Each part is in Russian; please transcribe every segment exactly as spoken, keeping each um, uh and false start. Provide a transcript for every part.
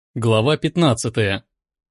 Глава пятнадцатая.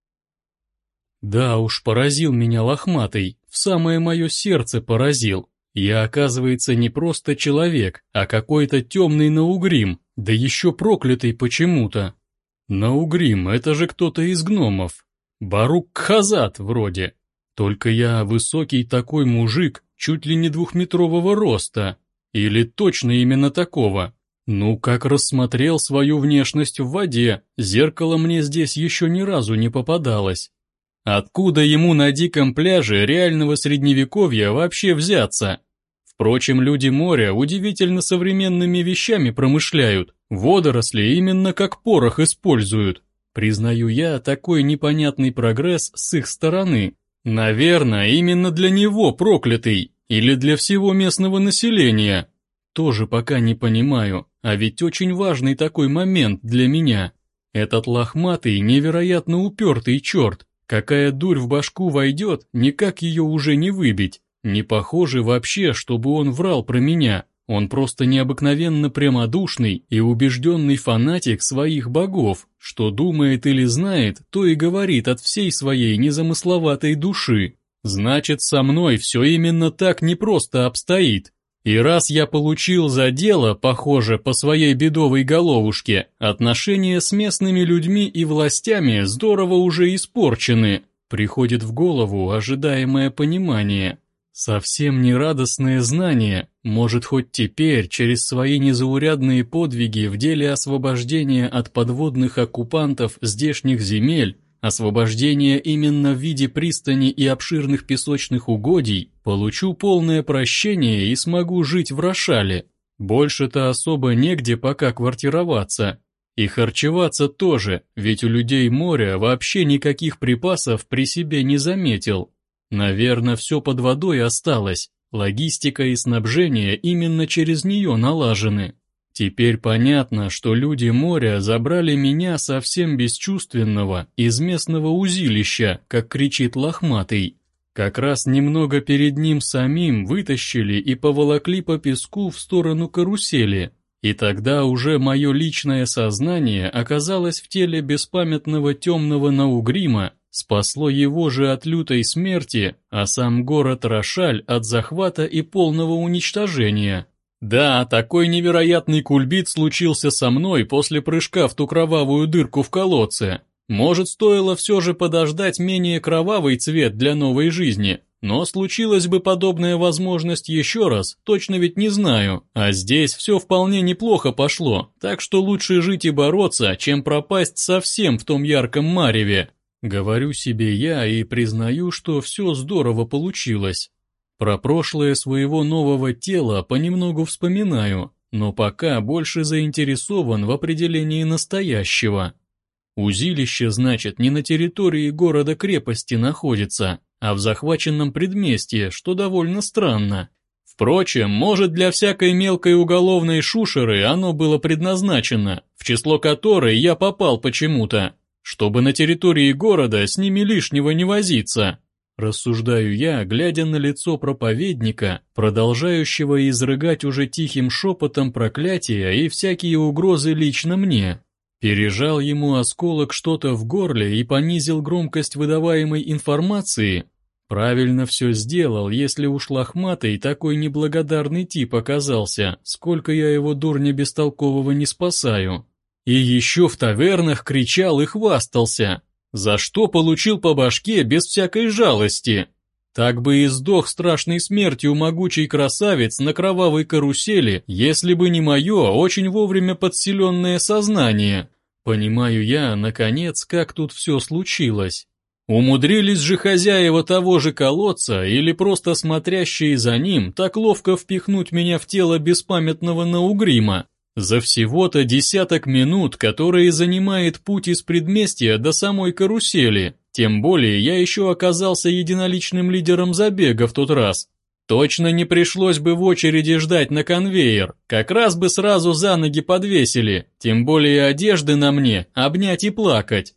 Да уж, поразил меня лохматый, в самое мое сердце поразил. Я, оказывается, не просто человек, а какой-то темный наугрим, да еще проклятый почему-то. Наугрим — это же кто-то из гномов. Барук-Кхазат вроде. Только я высокий такой мужик, чуть ли не двухметрового роста. Или точно именно такого. Ну, как рассмотрел свою внешность в воде, зеркало мне здесь еще ни разу не попадалось. Откуда ему на диком пляже реального средневековья вообще взяться? Впрочем, люди моря удивительно современными вещами промышляют, водоросли именно как порох используют. Признаю я такой непонятный прогресс с их стороны. Наверное, именно для него проклятый, или для всего местного населения. Тоже пока не понимаю, а ведь очень важный такой момент для меня. Этот лохматый, невероятно упертый черт, какая дурь в башку войдет, никак ее уже не выбить. Не похоже вообще, чтобы он врал про меня. Он просто необыкновенно прямодушный и убежденный фанатик своих богов, что думает или знает, то и говорит от всей своей незамысловатой души. Значит, со мной все именно так непросто обстоит. И раз я получил за дело, похоже, по своей бедовой головушке, отношения с местными людьми и властями здорово уже испорчены, приходит в голову ожидаемое понимание. Совсем нерадостное знание, может хоть теперь через свои незаурядные подвиги в деле освобождения от подводных оккупантов здешних земель, освобождение именно в виде пристани и обширных песочных угодий, получу полное прощение и смогу жить в Рошале. Больше-то особо негде пока квартироваться. И харчеваться тоже, ведь у людей моря вообще никаких припасов при себе не заметил. Наверное, все под водой осталось, логистика и снабжение именно через нее налажены. Теперь понятно, что люди моря забрали меня совсем бесчувственного из местного узилища, как кричит лохматый. Как раз немного перед ним самим вытащили и поволокли по песку в сторону карусели. И тогда уже мое личное сознание оказалось в теле беспамятного темного наугрима, спасло его же от лютой смерти, а сам город Рошаль от захвата и полного уничтожения. Да, такой невероятный кульбит случился со мной после прыжка в ту кровавую дырку в колодце. Может, стоило все же подождать менее кровавый цвет для новой жизни, но случилась бы подобная возможность еще раз, точно ведь не знаю. А здесь все вполне неплохо пошло, так что лучше жить и бороться, чем пропасть совсем в том ярком мареве. Говорю себе я и признаю, что все здорово получилось. Про прошлое своего нового тела понемногу вспоминаю, но пока больше заинтересован в определении настоящего. Узилище, значит, не на территории города-крепости находится, а в захваченном предместье, что довольно странно. Впрочем, может, для всякой мелкой уголовной шушеры оно было предназначено, в число которой я попал почему-то, чтобы на территории города с ними лишнего не возиться. Рассуждаю я, глядя на лицо проповедника, продолжающего изрыгать уже тихим шепотом проклятия и всякие угрозы лично мне. Пережал ему осколок что-то в горле и понизил громкость выдаваемой информации. Правильно все сделал, если уж лохматый такой неблагодарный тип оказался, сколько я его дурня бестолкового не спасаю. И еще в тавернах кричал и хвастался. За что получил по башке без всякой жалости? Так бы и сдох страшной смертью могучий красавец на кровавой карусели, если бы не мое очень вовремя подселенное сознание. Понимаю я, наконец, как тут все случилось. Умудрились же хозяева того же колодца или просто смотрящие за ним так ловко впихнуть меня в тело беспамятного наугрима. За всего-то десяток минут, которые занимает путь из предместья до самой карусели, тем более я еще оказался единоличным лидером забега в тот раз. Точно не пришлось бы в очереди ждать на конвейер, как раз бы сразу за ноги подвесили, тем более одежды на мне обнять и плакать.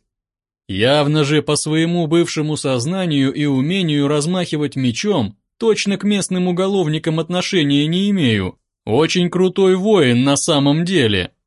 Явно же по своему бывшему сознанию и умению размахивать мечом, точно к местным уголовникам отношения не имею. Очень крутой воин на самом деле.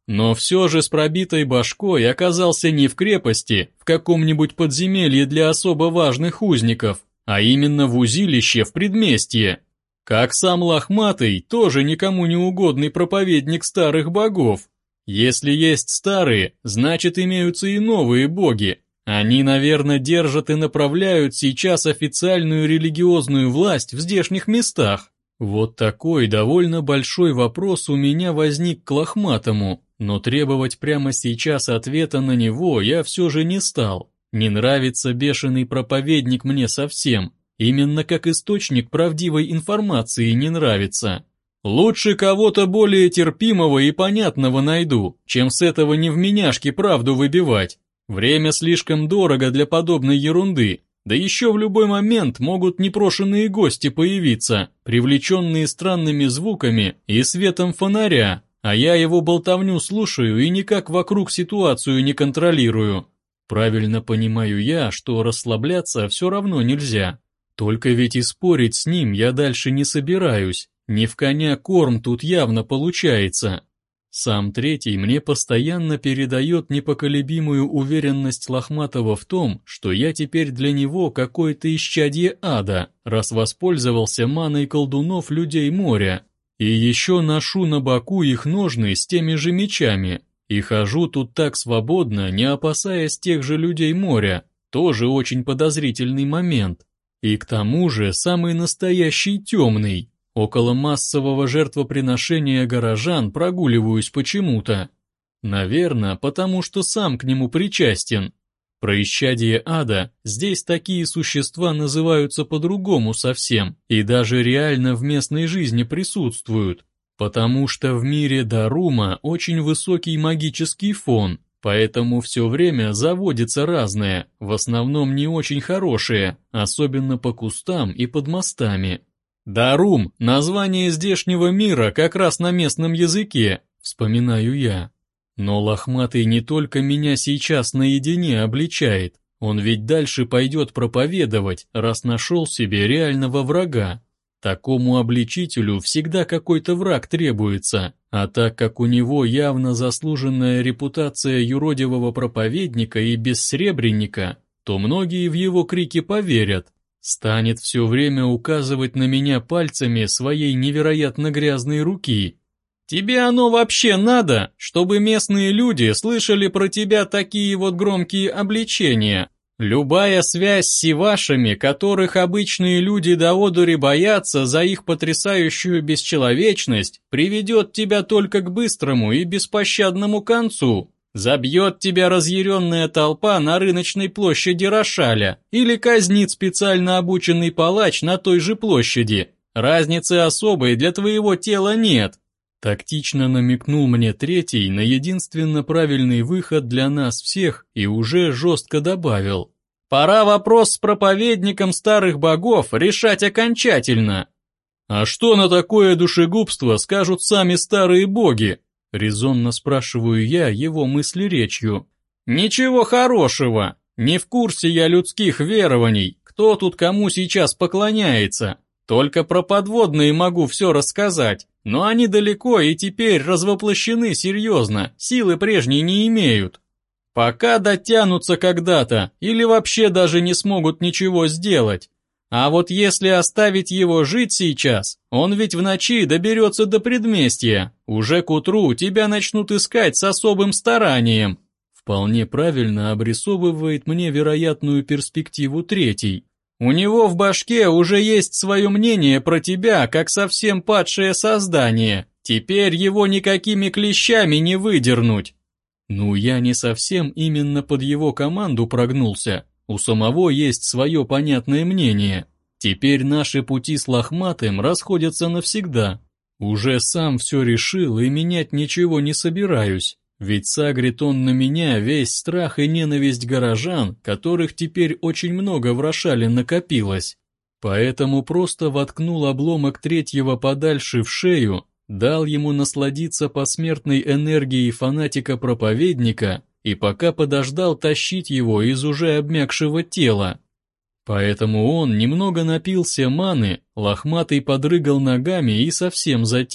Но все же с пробитой башкой оказался не в крепости, в каком-нибудь подземелье для особо важных узников, а именно в узилище в предместье. Как сам Лохматый, тоже никому не угодный проповедник старых богов. Если есть старые, значит имеются и новые боги. Они, наверное, держат и направляют сейчас официальную религиозную власть в здешних местах. Вот такой довольно большой вопрос у меня возник к Лохматому, но требовать прямо сейчас ответа на него я все же не стал. Не нравится бешеный проповедник мне совсем. Именно как источник правдивой информации не нравится. Лучше кого-то более терпимого и понятного найду, чем с этого невменяшки правду выбивать. Время слишком дорого для подобной ерунды, да еще в любой момент могут непрошенные гости появиться, привлеченные странными звуками и светом фонаря, а я его болтовню слушаю и никак вокруг ситуацию не контролирую. Правильно понимаю я, что расслабляться все равно нельзя. Только ведь и спорить с ним я дальше не собираюсь, не в коня корм тут явно получается. Сам третий мне постоянно передает непоколебимую уверенность Лохматова в том, что я теперь для него какое-то исчадье ада, раз воспользовался маной колдунов людей моря. И еще ношу на боку их ножны с теми же мечами, и хожу тут так свободно, не опасаясь тех же людей моря, тоже очень подозрительный момент. И к тому же самый настоящий темный. Около массового жертвоприношения горожан прогуливаюсь почему-то. Наверное, потому что сам к нему причастен. Про исчадие ада здесь такие существа называются по-другому совсем, и даже реально в местной жизни присутствуют. Потому что в мире Дарума очень высокий магический фон, поэтому все время заводится разное, в основном не очень хорошее, особенно по кустам и под мостами. Дарум – название здешнего мира как раз на местном языке, вспоминаю я. Но Лохматый не только меня сейчас наедине обличает, он ведь дальше пойдет проповедовать, раз нашел себе реального врага. Такому обличителю всегда какой-то враг требуется, а так как у него явно заслуженная репутация юродивого проповедника и бессребреника, то многие в его крики поверят. Станет все время указывать на меня пальцами своей невероятно грязной руки. Тебе оно вообще надо, чтобы местные люди слышали про тебя такие вот громкие обличения? Любая связь с сивашами, которых обычные люди до одури боятся за их потрясающую бесчеловечность, приведет тебя только к быстрому и беспощадному концу. Забьет тебя разъяренная толпа на рыночной площади Рошаля или казнит специально обученный палач на той же площади. Разницы особой для твоего тела нет. Тактично намекнул мне третий на единственно правильный выход для нас всех и уже жестко добавил. Пора вопрос с проповедником старых богов решать окончательно. А что на такое душегубство скажут сами старые боги? Резонно спрашиваю я его мысли речью. Ничего хорошего. Не в курсе я людских верований, кто тут кому сейчас поклоняется. Только про подводные могу все рассказать, но они далеко и теперь развоплощены серьезно, силы прежней не имеют. Пока дотянутся когда-то или вообще даже не смогут ничего сделать. А вот если оставить его жить сейчас, он ведь в ночи доберется до предместья, уже к утру тебя начнут искать с особым старанием. Вполне правильно обрисовывает мне вероятную перспективу третий. У него в башке уже есть свое мнение про тебя, как совсем падшее создание. Теперь его никакими клещами не выдернуть. Ну, я не совсем именно под его команду прогнулся. У самого есть свое понятное мнение. Теперь наши пути с Лохматым расходятся навсегда. Уже сам все решил и менять ничего не собираюсь. Ведь сагрит он на меня весь страх и ненависть горожан, которых теперь очень много в Рошале накопилось. Поэтому просто воткнул обломок третьего подальше в шею, дал ему насладиться посмертной энергией фанатика-проповедника и пока подождал тащить его из уже обмякшего тела. Поэтому он немного напился маны, Лохматый подрыгал ногами и совсем затих.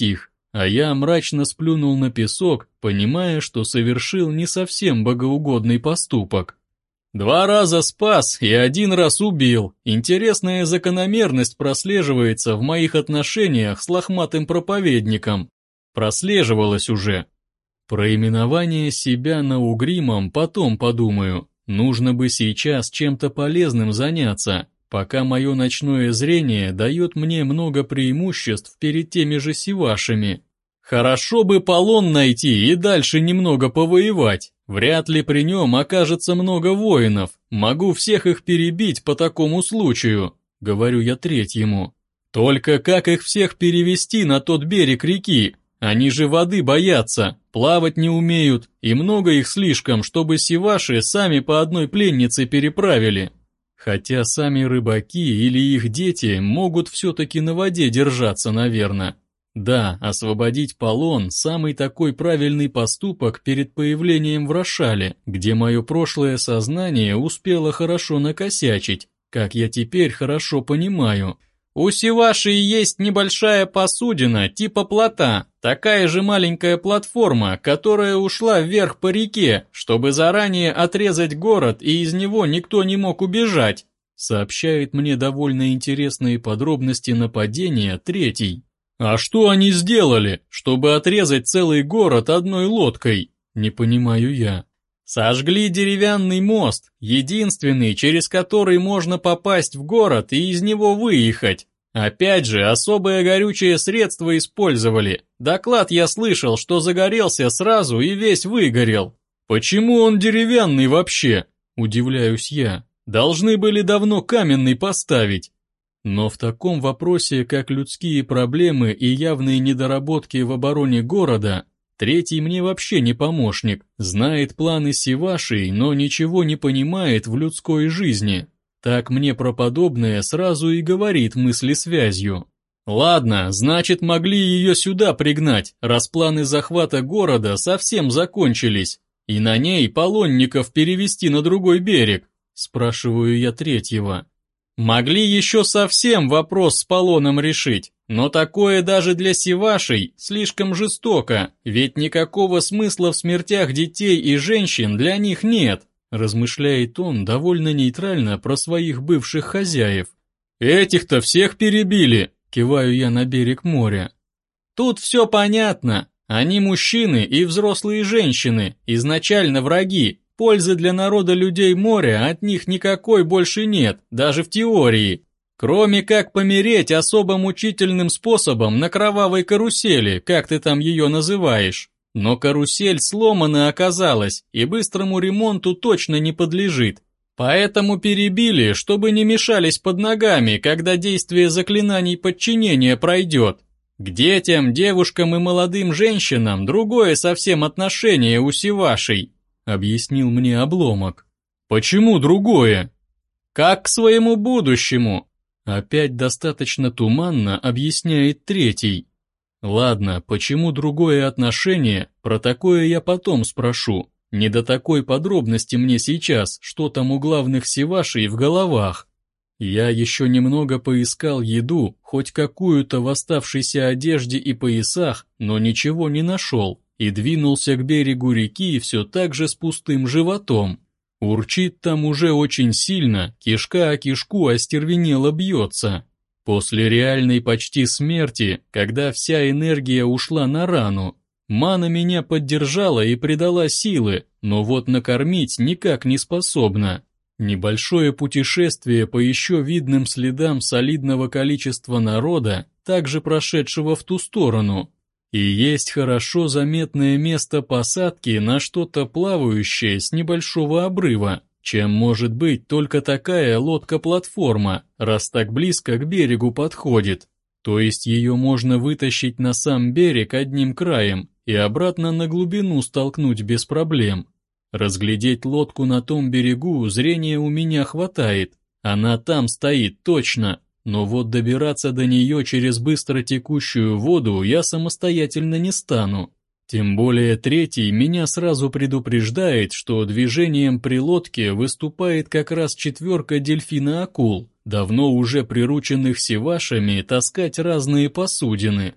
а я мрачно сплюнул на песок, понимая, что совершил не совсем богоугодный поступок. Два раза спас и один раз убил. Интересная закономерность прослеживается в моих отношениях с лохматым проповедником. Прослеживалась уже. Про именование себя наугримом потом подумаю. Нужно бы сейчас чем-то полезным заняться, пока мое ночное зрение дает мне много преимуществ перед теми же сивашами. Хорошо бы полон найти и дальше немного повоевать. Вряд ли при нем окажется много воинов. Могу всех их перебить по такому случаю, говорю я третьему. Только как их всех перевести на тот берег реки? Они же воды боятся, плавать не умеют, и много их слишком, чтобы сиваши сами по одной пленнице переправили. Хотя сами рыбаки или их дети могут все-таки на воде держаться, наверное. Да, освободить полон – самый такой правильный поступок перед появлением в Рошале, где мое прошлое сознание успело хорошо накосячить, как я теперь хорошо понимаю. У сиваши есть небольшая посудина типа плота, такая же маленькая платформа, которая ушла вверх по реке, чтобы заранее отрезать город и из него никто не мог убежать, сообщает мне довольно интересные подробности нападения третий. А что они сделали, чтобы отрезать целый город одной лодкой? Не понимаю я. Сожгли деревянный мост, единственный, через который можно попасть в город и из него выехать. Опять же, особое горючее средство использовали. Доклад я слышал, что загорелся сразу и весь выгорел. Почему он деревянный вообще? Удивляюсь я. Должны были давно каменный поставить. Но в таком вопросе, как людские проблемы и явные недоработки в обороне города, третий мне вообще не помощник, знает планы сивашей, но ничего не понимает в людской жизни. Так мне про подобное сразу и говорит мыслесвязью. Ладно, значит, могли ее сюда пригнать, раз планы захвата города совсем закончились, и на ней полонников перевести на другой берег, спрашиваю я третьего. Могли еще совсем вопрос с полоном решить, но такое даже для сивашей слишком жестоко, ведь никакого смысла в смертях детей и женщин для них нет, размышляет он довольно нейтрально про своих бывших хозяев. Этих-то всех перебили, киваю я на берег моря. Тут все понятно, они мужчины и взрослые женщины, изначально враги. Пользы для народа людей моря от них никакой больше нет, даже в теории. Кроме как помереть особо мучительным способом на кровавой карусели, как ты там ее называешь. Но карусель сломана оказалась и быстрому ремонту точно не подлежит. Поэтому перебили, чтобы не мешались под ногами, когда действие заклинаний подчинения пройдет. К детям, девушкам и молодым женщинам другое совсем отношение у сивашей. Объяснил мне Обломок. Почему другое? Как к своему будущему? Опять достаточно туманно объясняет третий. Ладно, почему другое отношение, про такое я потом спрошу. Не до такой подробности мне сейчас, что там у главных сивашей в головах. Я еще немного поискал еду, хоть какую-то в оставшейся одежде и поясах, но ничего не нашел. И двинулся к берегу реки все так же с пустым животом. Урчит там уже очень сильно, кишка о кишку остервенело бьется. После реальной почти смерти, когда вся энергия ушла на рану, мана меня поддержала и придала силы, но вот накормить никак не способна. Небольшое путешествие по еще видным следам солидного количества народа, также прошедшего в ту сторону. И есть хорошо заметное место посадки на что-то плавающее с небольшого обрыва, чем может быть только такая лодка-платформа, раз так близко к берегу подходит. То есть ее можно вытащить на сам берег одним краем и обратно на глубину столкнуть без проблем. Разглядеть лодку на том берегу зрения у меня хватает, она там стоит точно. Но вот добираться до нее через быстро текущую воду я самостоятельно не стану. Тем более третий меня сразу предупреждает, что движением при лодке выступает как раз четверка дельфина-акул, давно уже прирученных сивашами таскать разные посудины.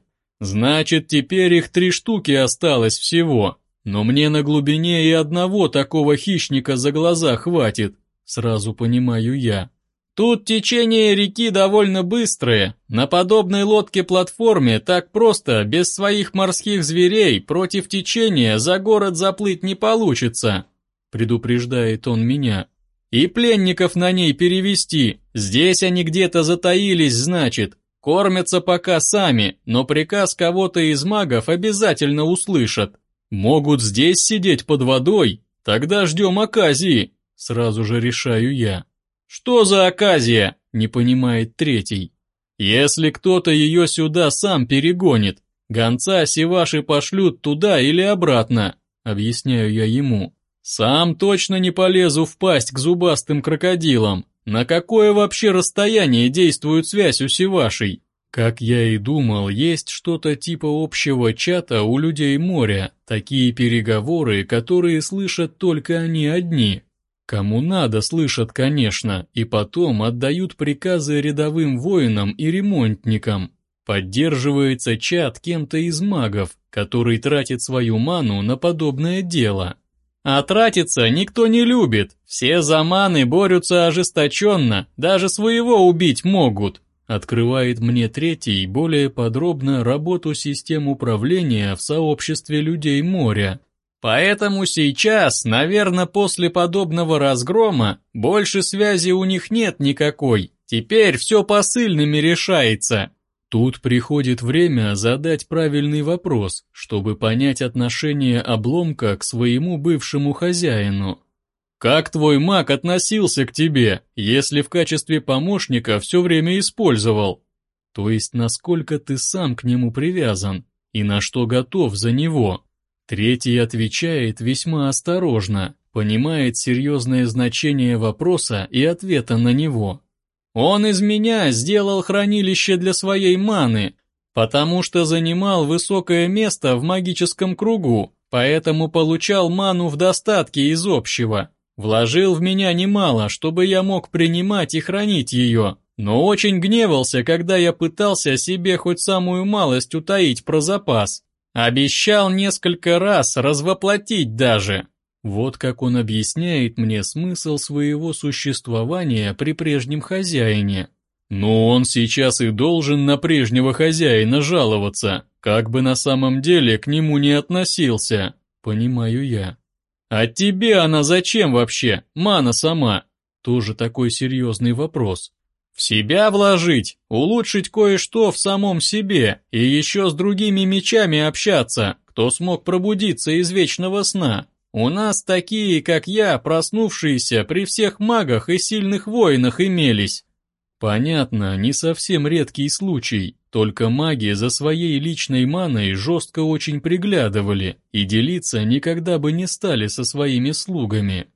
Значит, теперь их три штуки осталось всего. Но мне на глубине и одного такого хищника за глаза хватит, сразу понимаю я. Тут течение реки довольно быстрое. На подобной лодке-платформе так просто, без своих морских зверей, против течения за город заплыть не получится, предупреждает он меня. И пленников на ней перевести. Здесь они где-то затаились, значит. Кормятся пока сами, но приказ кого-то из магов обязательно услышат. Могут здесь сидеть под водой? Тогда ждем оказии, сразу же решаю я. Что за оказия? Не понимает третий. Если кто-то ее сюда сам перегонит, гонца сиваши пошлют туда или обратно, объясняю я ему. Сам точно не полезу в пасть к зубастым крокодилам. На какое вообще расстояние действует связь у сивашей? Как я и думал, есть что-то типа общего чата у людей моря, такие переговоры, которые слышат только они одни. Кому надо, слышат, конечно, и потом отдают приказы рядовым воинам и ремонтникам. Поддерживается чат кем-то из магов, который тратит свою ману на подобное дело. А тратиться никто не любит, все за маны борются ожесточенно, даже своего убить могут. Открывает мне третий более подробно работу систем управления в сообществе людей моря. Поэтому сейчас, наверное, после подобного разгрома, больше связи у них нет никакой, теперь все посыльными решается. Тут приходит время задать правильный вопрос, чтобы понять отношение обломка к своему бывшему хозяину. Как твой маг относился к тебе, если в качестве помощника все время использовал? То есть насколько ты сам к нему привязан и на что готов за него? Третий отвечает весьма осторожно, понимает серьезное значение вопроса и ответа на него. Он из меня сделал хранилище для своей маны, потому что занимал высокое место в магическом кругу, поэтому получал ману в достатке из общего. Вложил в меня немало, чтобы я мог принимать и хранить ее, но очень гневался, когда я пытался себе хоть самую малость утаить про запас. Обещал несколько раз развоплотить даже. Вот как он объясняет мне смысл своего существования при прежнем хозяине. Но он сейчас и должен на прежнего хозяина жаловаться, как бы на самом деле к нему не относился, понимаю я. А тебе она зачем вообще, мана сама? Тоже такой серьезный вопрос. В себя вложить, улучшить кое-что в самом себе и еще с другими мечами общаться, кто смог пробудиться из вечного сна. У нас такие, как я, проснувшиеся при всех магах и сильных воинах имелись. Понятно, не совсем редкий случай, только маги за своей личной маной жестко очень приглядывали и делиться никогда бы не стали со своими слугами.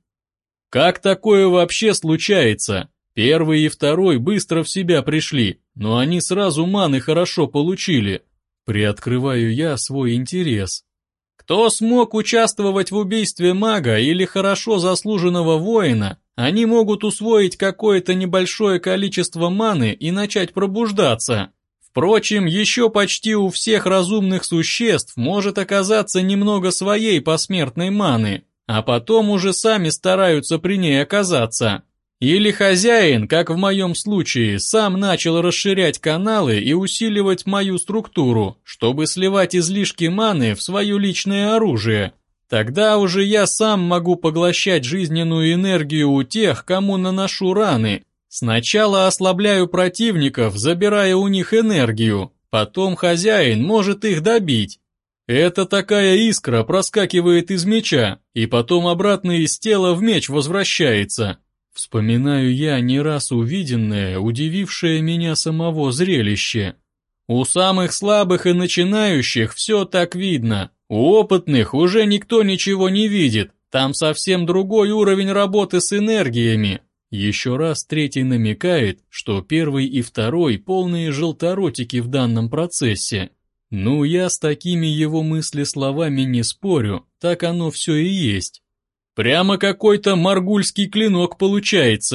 Как такое вообще случается? Первый и второй быстро в себя пришли, но они сразу маны хорошо получили. Приоткрываю я свой интерес. Кто смог участвовать в убийстве мага или хорошо заслуженного воина, они могут усвоить какое-то небольшое количество маны и начать пробуждаться. Впрочем, еще почти у всех разумных существ может оказаться немного своей посмертной маны, а потом уже сами стараются при ней оказаться. Или хозяин, как в моем случае, сам начал расширять каналы и усиливать мою структуру, чтобы сливать излишки маны в свое личное оружие. Тогда уже я сам могу поглощать жизненную энергию у тех, кому наношу раны. Сначала ослабляю противников, забирая у них энергию, потом хозяин может их добить. Это такая искра проскакивает из меча, и потом обратно из тела в меч возвращается. Вспоминаю я не раз увиденное, удивившее меня самого зрелище. У самых слабых и начинающих все так видно, у опытных уже никто ничего не видит, там совсем другой уровень работы с энергиями. Еще раз третий намекает, что первый и второй полные желторотики в данном процессе. Ну, я с такими его мысли-словами не спорю, так оно все и есть. Прямо какой-то маргульский клинок получается.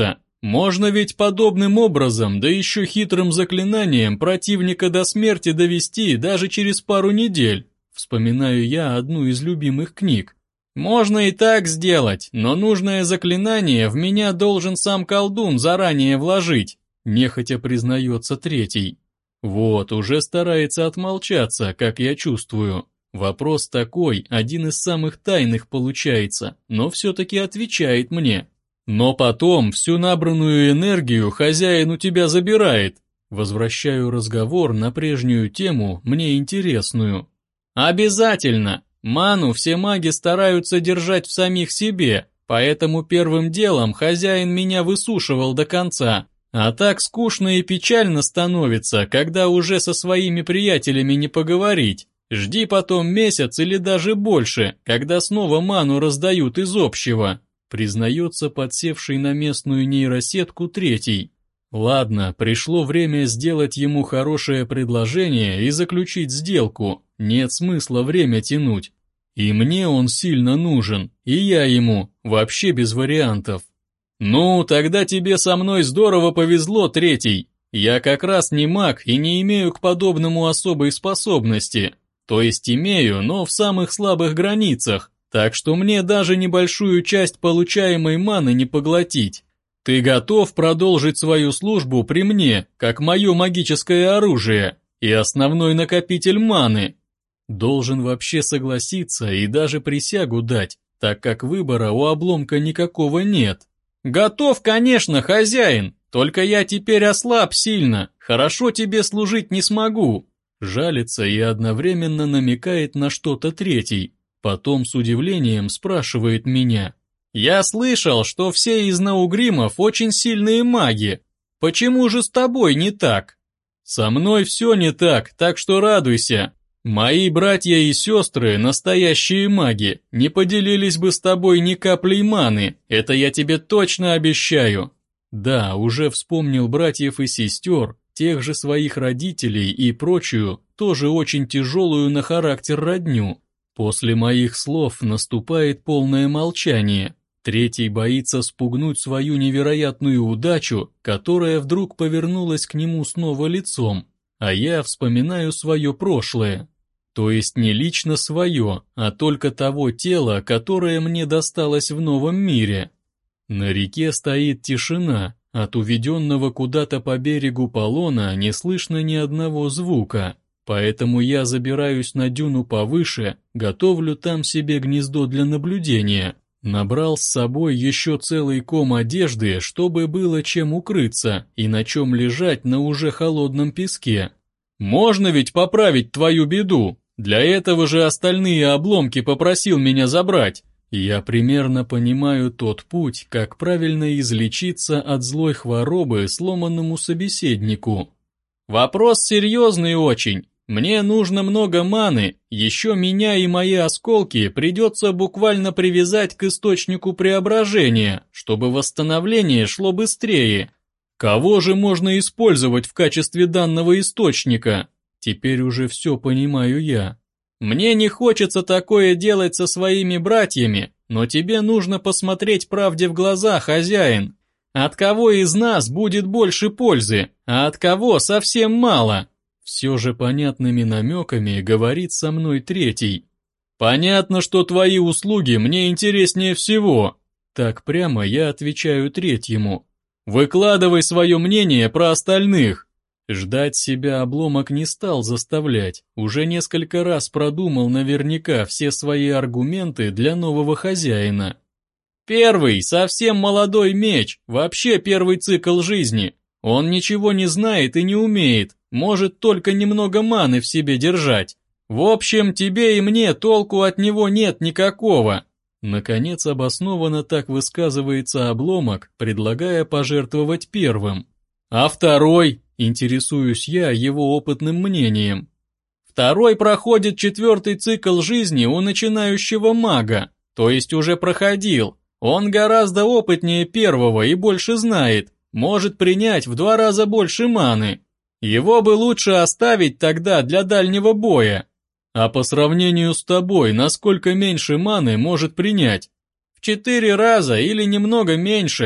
Можно ведь подобным образом, да еще хитрым заклинанием противника до смерти довести даже через пару недель. Вспоминаю я одну из любимых книг. Можно и так сделать, но нужное заклинание в меня должен сам колдун заранее вложить, нехотя признается третий. Вот, уже старается отмолчаться, как я чувствую. Вопрос такой, один из самых тайных получается, но все-таки отвечает мне. Но потом всю набранную энергию хозяин у тебя забирает. Возвращаю разговор на прежнюю тему, мне интересную. Обязательно! Ману все маги стараются держать в самих себе, поэтому первым делом хозяин меня высушивал до конца. А так скучно и печально становится, когда уже со своими приятелями не поговорить. Жди потом месяц или даже больше, когда снова ману раздают из общего, признается подсевший на местную нейросетку третий. Ладно, пришло время сделать ему хорошее предложение и заключить сделку. Нет смысла время тянуть. И мне он сильно нужен, и я ему, вообще без вариантов. Ну, тогда тебе со мной здорово повезло, третий. Я как раз не маг и не имею к подобному особой способности. То есть имею, но в самых слабых границах, так что мне даже небольшую часть получаемой маны не поглотить. Ты готов продолжить свою службу при мне, как мое магическое оружие и основной накопитель маны? Должен вообще согласиться и даже присягу дать, так как выбора у обломка никакого нет. Готов, конечно, хозяин, только я теперь ослаб сильно, хорошо тебе служить не смогу. Жалится и одновременно намекает на что-то третий, потом с удивлением спрашивает меня. Я слышал, что все из наугримов очень сильные маги, почему же с тобой не так? Со мной все не так, так что радуйся. Мои братья и сестры, настоящие маги, не поделились бы с тобой ни каплей маны, это я тебе точно обещаю. Да, уже вспомнил братьев и сестер, тех же своих родителей и прочую, тоже очень тяжелую на характер родню. После моих слов наступает полное молчание. Третий боится спугнуть свою невероятную удачу, которая вдруг повернулась к нему снова лицом, а я вспоминаю свое прошлое. То есть не лично свое, а только того тела, которое мне досталось в новом мире. На реке стоит тишина, от уведенного куда-то по берегу полона не слышно ни одного звука, поэтому я забираюсь на дюну повыше, готовлю там себе гнездо для наблюдения. Набрал с собой еще целый ком одежды, чтобы было чем укрыться и на чем лежать на уже холодном песке. Можно ведь поправить твою беду? Для этого же остальные обломки попросил меня забрать. Я примерно понимаю тот путь, как правильно излечиться от злой хворобы сломанному собеседнику. Вопрос серьезный очень. Мне нужно много маны, еще меня и мои осколки придется буквально привязать к источнику преображения, чтобы восстановление шло быстрее. Кого же можно использовать в качестве данного источника? Теперь уже все понимаю я. Мне не хочется такое делать со своими братьями, но тебе нужно посмотреть правде в глаза, хозяин. От кого из нас будет больше пользы, а от кого совсем мало? Все же понятными намеками говорит со мной третий. Понятно, что твои услуги мне интереснее всего. Так прямо я отвечаю третьему. Выкладывай свое мнение про остальных. Ждать себя обломок не стал заставлять, уже несколько раз продумал наверняка все свои аргументы для нового хозяина. Первый, совсем молодой меч, вообще первый цикл жизни. Он ничего не знает и не умеет, может только немного маны в себе держать. В общем, тебе и мне толку от него нет никакого. Наконец обоснованно так высказывается обломок, предлагая пожертвовать первым. А второй? Интересуюсь я его опытным мнением. Второй проходит четвертый цикл жизни у начинающего мага, то есть уже проходил. Он гораздо опытнее первого и больше знает, может принять в два раза больше маны. Его бы лучше оставить тогда для дальнего боя. А по сравнению с тобой, насколько меньше маны может принять? В четыре раза или немного меньше. В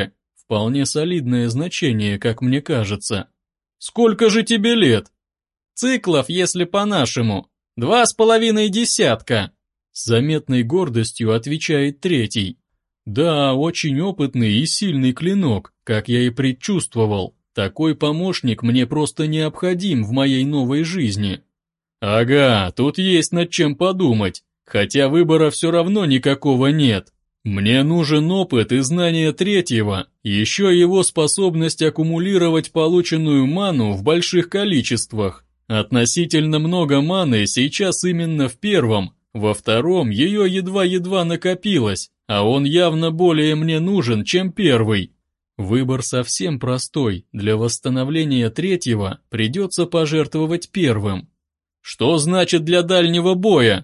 Вполне солидное значение, как мне кажется. Сколько же тебе лет? Циклов, если по-нашему. Два с половиной десятка. С заметной гордостью отвечает третий. Да, очень опытный и сильный клинок, как я и предчувствовал. Такой помощник мне просто необходим в моей новой жизни. Ага, тут есть над чем подумать, хотя выбора все равно никакого нет. Мне нужен опыт и знания третьего, еще его способность аккумулировать полученную ману в больших количествах. Относительно много маны сейчас именно в первом, во втором ее едва-едва накопилось, а он явно более мне нужен, чем первый. Выбор совсем простой, для восстановления третьего придется пожертвовать первым. Что значит для дальнего боя?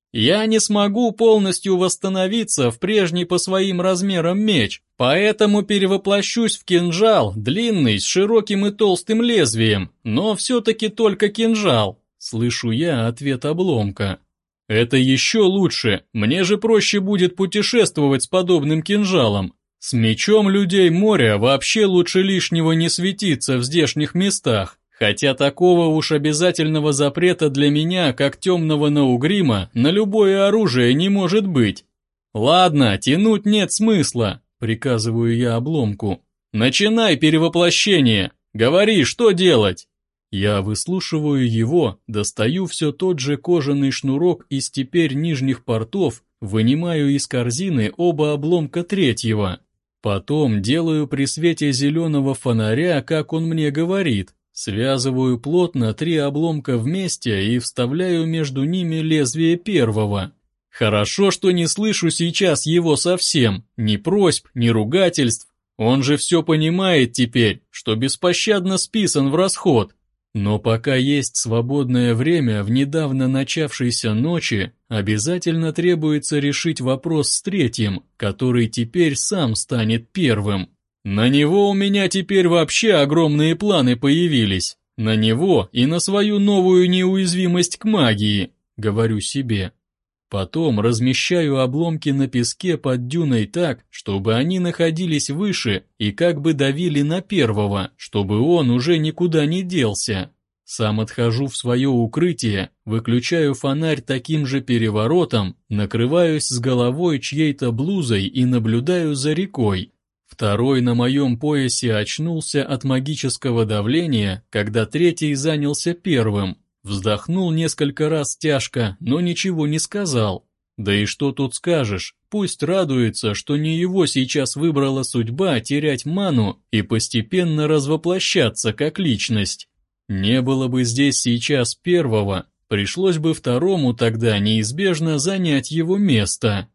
Я не смогу полностью восстановиться в прежний по своим размерам меч, поэтому перевоплощусь в кинжал, длинный, с широким и толстым лезвием, но все-таки только кинжал. Слышу я ответ обломка. Это еще лучше, мне же проще будет путешествовать с подобным кинжалом. С мечом людей моря вообще лучше лишнего не светиться в здешних местах. Хотя такого уж обязательного запрета для меня, как темного наугрима, на любое оружие не может быть. Ладно, тянуть нет смысла, приказываю я обломку. Начинай перевоплощение, говори, что делать. Я выслушиваю его, достаю все тот же кожаный шнурок из теперь нижних портов, вынимаю из корзины оба обломка третьего. Потом делаю при свете зеленого фонаря, как он мне говорит. Связываю плотно три обломка вместе и вставляю между ними лезвие первого. Хорошо, что не слышу сейчас его совсем, ни просьб, ни ругательств. Он же все понимает теперь, что беспощадно списан в расход. Но пока есть свободное время в недавно начавшейся ночи, обязательно требуется решить вопрос с третьим, который теперь сам станет первым. На него у меня теперь вообще огромные планы появились. На него и на свою новую неуязвимость к магии, говорю себе. Потом размещаю обломки на песке под дюной так, чтобы они находились выше и как бы давили на первого, чтобы он уже никуда не делся. Сам отхожу в свое укрытие, выключаю фонарь таким же переворотом, накрываюсь с головой чьей-то блузой и наблюдаю за рекой. Второй на моем поясе очнулся от магического давления, когда третий занялся первым. Вздохнул несколько раз тяжко, но ничего не сказал. Да и что тут скажешь, пусть радуется, что не его сейчас выбрала судьба терять ману и постепенно развоплощаться как личность. Не было бы здесь сейчас первого, пришлось бы второму тогда неизбежно занять его место.